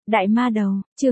Đại ma đầu, chương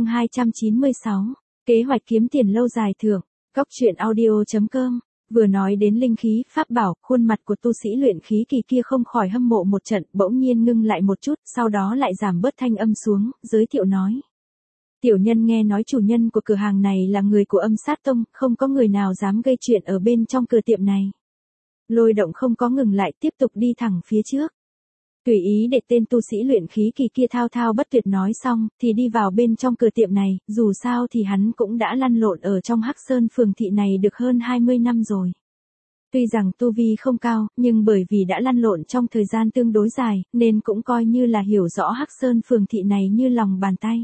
296. Kế hoạch kiếm tiền lâu dài thưởng. Góc truyện audio.com. Vừa nói đến linh khí, pháp bảo, khuôn mặt của tu sĩ luyện khí kỳ kia không khỏi hâm mộ một trận, bỗng nhiên ngưng lại một chút, sau đó lại giảm bớt thanh âm xuống, giới thiệu nói. Tiểu nhân nghe nói chủ nhân của cửa hàng này là người của Âm Sát Tông, không có người nào dám gây chuyện ở bên trong cửa tiệm này. Lôi Động không có ngừng lại, tiếp tục đi thẳng phía trước. Tùy ý để tên tu sĩ luyện khí kỳ kia thao thao bất tuyệt nói xong, thì đi vào bên trong cửa tiệm này, dù sao thì hắn cũng đã lăn lộn ở trong Hắc Sơn phường thị này được hơn 20 năm rồi. Tuy rằng tu vi không cao, nhưng bởi vì đã lăn lộn trong thời gian tương đối dài, nên cũng coi như là hiểu rõ Hắc Sơn phường thị này như lòng bàn tay.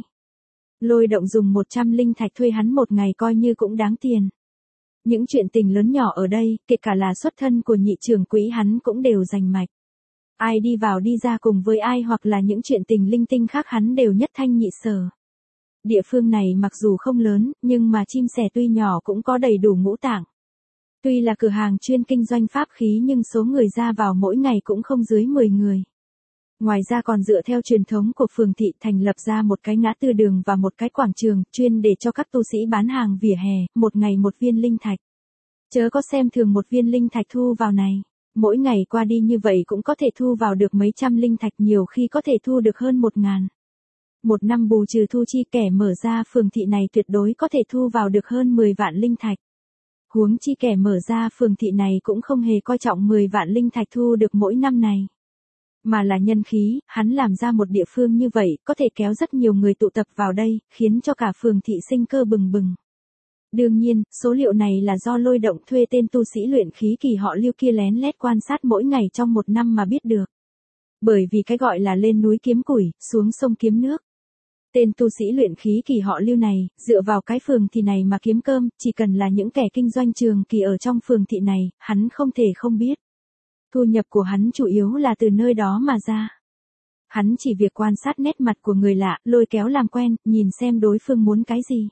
Lôi Động dùng 100 linh thạch thuê hắn một ngày coi như cũng đáng tiền. Những chuyện tình lớn nhỏ ở đây, kể cả là xuất thân của nhị trưởng quỹ hắn cũng đều rành mạch. Ai đi vào đi ra cùng với ai hoặc là những chuyện tình linh tinh khác hắn đều nhất thanh nhị sở. Địa phương này mặc dù không lớn, nhưng mà chim sẻ tuy nhỏ cũng có đầy đủ ngũ tạng. Tuy là cửa hàng chuyên kinh doanh pháp khí nhưng số người ra vào mỗi ngày cũng không dưới 10 người. Ngoài ra còn dựa theo truyền thống của phường thị thành lập ra một cái ngã tư đường và một cái quảng trường chuyên để cho các tu sĩ bán hàng vỉa hè, một ngày một viên linh thạch. Chớ có xem thường một viên linh thạch thu vào này. Mỗi ngày qua đi như vậy cũng có thể thu vào được mấy trăm linh thạch, nhiều khi có thể thu được hơn 1.000. Một năm bù trừ thu chi, kẻ mở ra phường thị này tuyệt đối có thể thu vào được hơn 10 vạn linh thạch. Huống chi kẻ mở ra phường thị này cũng không hề coi trọng 10 vạn linh thạch thu được mỗi năm này. Mà là nhân khí, hắn làm ra một địa phương như vậy, có thể kéo rất nhiều người tụ tập vào đây, khiến cho cả phường thị sinh cơ bừng bừng. Đương nhiên, số liệu này là do Lôi Động thuê tên tu sĩ luyện khí kỳ họ Lưu kia lén lét quan sát mỗi ngày trong một năm mà biết được. Bởi vì cái gọi là lên núi kiếm củi, xuống sông kiếm nước. Tên tu sĩ luyện khí kỳ họ Lưu này, dựa vào cái phường thị này mà kiếm cơm, chỉ cần là những kẻ kinh doanh trường kỳ ở trong phường thị này, hắn không thể không biết. Thu nhập của hắn chủ yếu là từ nơi đó mà ra. Hắn chỉ việc quan sát nét mặt của người lạ, lôi kéo làm quen, nhìn xem đối phương muốn cái gì.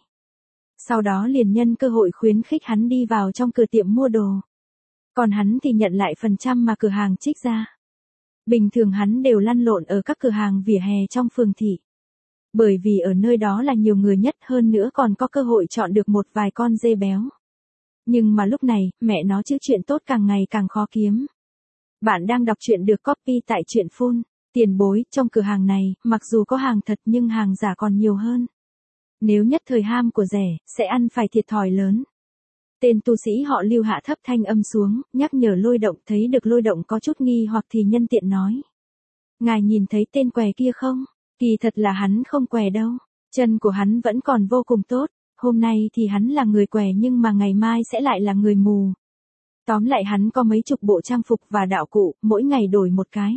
Sau đó liền nhân cơ hội khuyến khích hắn đi vào trong cửa tiệm mua đồ. Còn hắn thì nhận lại phần trăm mà cửa hàng trích ra. Bình thường hắn đều lăn lộn ở các cửa hàng vỉa hè trong phường thị. Bởi vì ở nơi đó là nhiều người nhất, hơn nữa còn có cơ hội chọn được một vài con dê béo. Nhưng mà lúc này, mẹ nó chứ chuyện tốt càng ngày càng khó kiếm. Bạn đang đọc truyện được copy tại truyện Phun. Tiền bối, trong cửa hàng này, mặc dù có hàng thật nhưng hàng giả còn nhiều hơn. Nếu nhất thời ham của rẻ, sẽ ăn phải thiệt thòi lớn. Tên tu sĩ họ Lưu hạ thấp thanh âm xuống, nhắc nhở Lôi Động, thấy được Lôi Động có chút nghi hoặc thì nhân tiện nói. Ngài nhìn thấy tên què kia không? Kỳ thật là hắn không què đâu. Chân của hắn vẫn còn vô cùng tốt. Hôm nay thì hắn là người què nhưng mà ngày mai sẽ lại là người mù. Tóm lại hắn có mấy chục bộ trang phục và đạo cụ, mỗi ngày đổi một cái.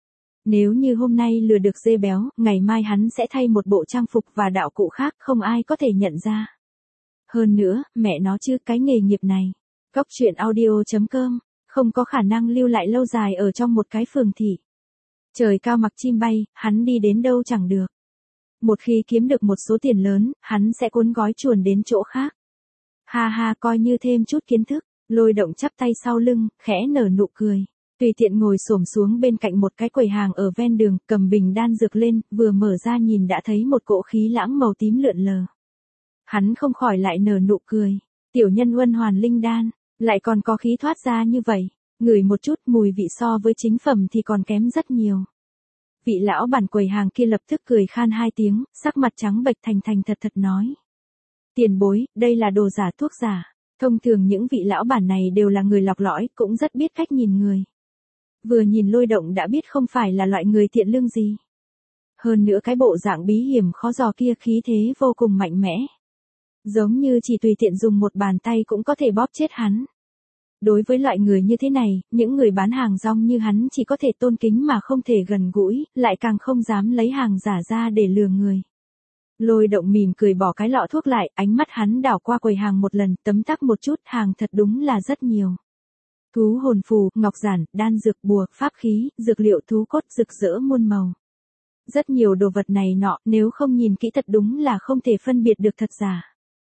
Nếu như hôm nay lừa được dê béo, ngày mai hắn sẽ thay một bộ trang phục và đạo cụ khác, không ai có thể nhận ra. Hơn nữa, mẹ nó chứ, cái nghề nghiệp này, góc truyện audio.com, không có khả năng lưu lại lâu dài ở trong một cái phường thị. Trời cao mặc chim bay, hắn đi đến đâu chẳng được. Một khi kiếm được một số tiền lớn, hắn sẽ cuốn gói chuồn đến chỗ khác. Ha ha, coi như thêm chút kiến thức. Lôi Động chắp tay sau lưng, khẽ nở nụ cười. Tùy tiện ngồi xổm xuống bên cạnh một cái quầy hàng ở ven đường, cầm bình đan dược lên, vừa mở ra nhìn đã thấy một cỗ khí lãng màu tím lượn lờ. Hắn không khỏi lại nở nụ cười. Tiểu nhân Huân Hoàn Linh Đan, lại còn có khí thoát ra như vậy. Ngửi một chút, mùi vị so với chính phẩm thì còn kém rất nhiều. Vị lão bản quầy hàng kia lập tức cười khan hai tiếng, sắc mặt trắng bệch thành thật nói. Tiền bối, đây là đồ giả thuốc giả. Thông thường những vị lão bản này đều là người lọc lõi, cũng rất biết cách nhìn người. Vừa nhìn Lôi Động đã biết không phải là loại người thiện lương gì. Hơn nữa cái bộ dạng bí hiểm khó dò kia khí thế vô cùng mạnh mẽ. Giống như chỉ tùy tiện dùng một bàn tay cũng có thể bóp chết hắn. Đối với loại người như thế này, những người bán hàng rong như hắn chỉ có thể tôn kính mà không thể gần gũi, lại càng không dám lấy hàng giả ra để lừa người. Lôi Động mỉm cười bỏ cái lọ thuốc lại, ánh mắt hắn đảo qua quầy hàng một lần, tấm tắc một chút, hàng thật đúng là rất nhiều. Thú hồn phù, ngọc giản, đan dược, bùa, pháp khí, dược liệu thú cốt rực rỡ muôn màu. Rất nhiều đồ vật này nọ, nếu không nhìn kỹ thật đúng là không thể phân biệt được thật giả.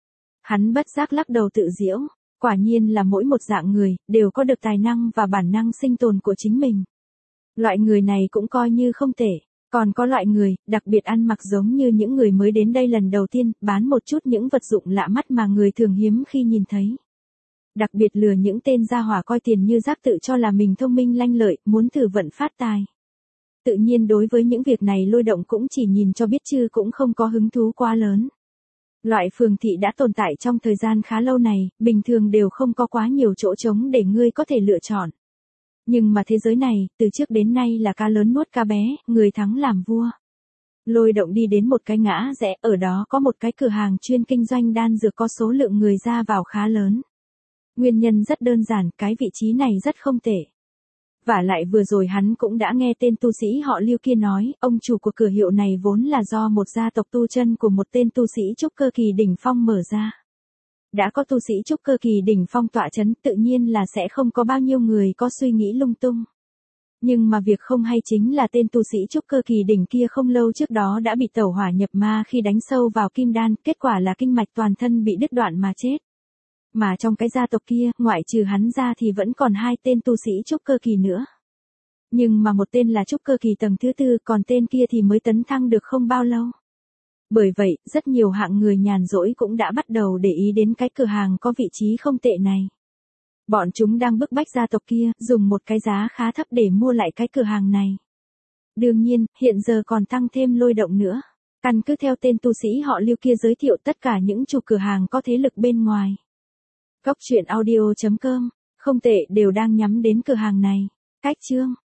Hắn bất giác lắc đầu tự giễu, quả nhiên là mỗi một dạng người, đều có được tài năng và bản năng sinh tồn của chính mình. Loại người này cũng coi như không tệ. Còn có loại người, đặc biệt ăn mặc giống như những người mới đến đây lần đầu tiên, bán một chút những vật dụng lạ mắt mà người thường hiếm khi nhìn thấy. Đặc biệt lừa những tên gia hỏa coi tiền như rác tự cho là mình thông minh lanh lợi, muốn thử vận phát tài. Tự nhiên đối với những việc này Lôi Động cũng chỉ nhìn cho biết chứ cũng không có hứng thú quá lớn. Loại phường thị đã tồn tại trong thời gian khá lâu này, bình thường đều không có quá nhiều chỗ trống để ngươi có thể lựa chọn. Nhưng mà thế giới này, từ trước đến nay là cá lớn nuốt cá bé, người thắng làm vua. Lôi Động đi đến một cái ngã rẽ, ở đó có một cái cửa hàng chuyên kinh doanh đan dược có số lượng người ra vào khá lớn. Nguyên nhân rất đơn giản, cái vị trí này rất không tệ. Vả lại vừa rồi hắn cũng đã nghe tên tu sĩ họ Lưu kia nói, ông chủ của cửa hiệu này vốn là do một gia tộc tu chân của một tên tu sĩ trúc cơ kỳ đỉnh phong mở ra. Đã có tu sĩ trúc cơ kỳ đỉnh phong tọa chấn, tự nhiên là sẽ không có bao nhiêu người có suy nghĩ lung tung. Nhưng mà việc không hay chính là tên tu sĩ trúc cơ kỳ đỉnh kia không lâu trước đó đã bị tẩu hỏa nhập ma khi đánh sâu vào kim đan, kết quả là kinh mạch toàn thân bị đứt đoạn mà chết. Mà trong cái gia tộc kia, ngoại trừ hắn ra thì vẫn còn 2 tên tu sĩ trúc cơ kỳ nữa. Nhưng mà một tên là trúc cơ kỳ tầng thứ 4, còn tên kia thì mới tấn thăng được không bao lâu. Bởi vậy, rất nhiều hạng người nhàn rỗi cũng đã bắt đầu để ý đến cái cửa hàng có vị trí không tệ này. Bọn chúng đang bức bách gia tộc kia, dùng một cái giá khá thấp để mua lại cái cửa hàng này. Đương nhiên, hiện giờ còn tăng thêm Lôi Động nữa. Căn cứ theo tên tu sĩ họ Lưu kia giới thiệu tất cả những chủ cửa hàng có thế lực bên ngoài. Góc truyện audio.com, không tệ đều đang nhắm đến cửa hàng này. Cách chương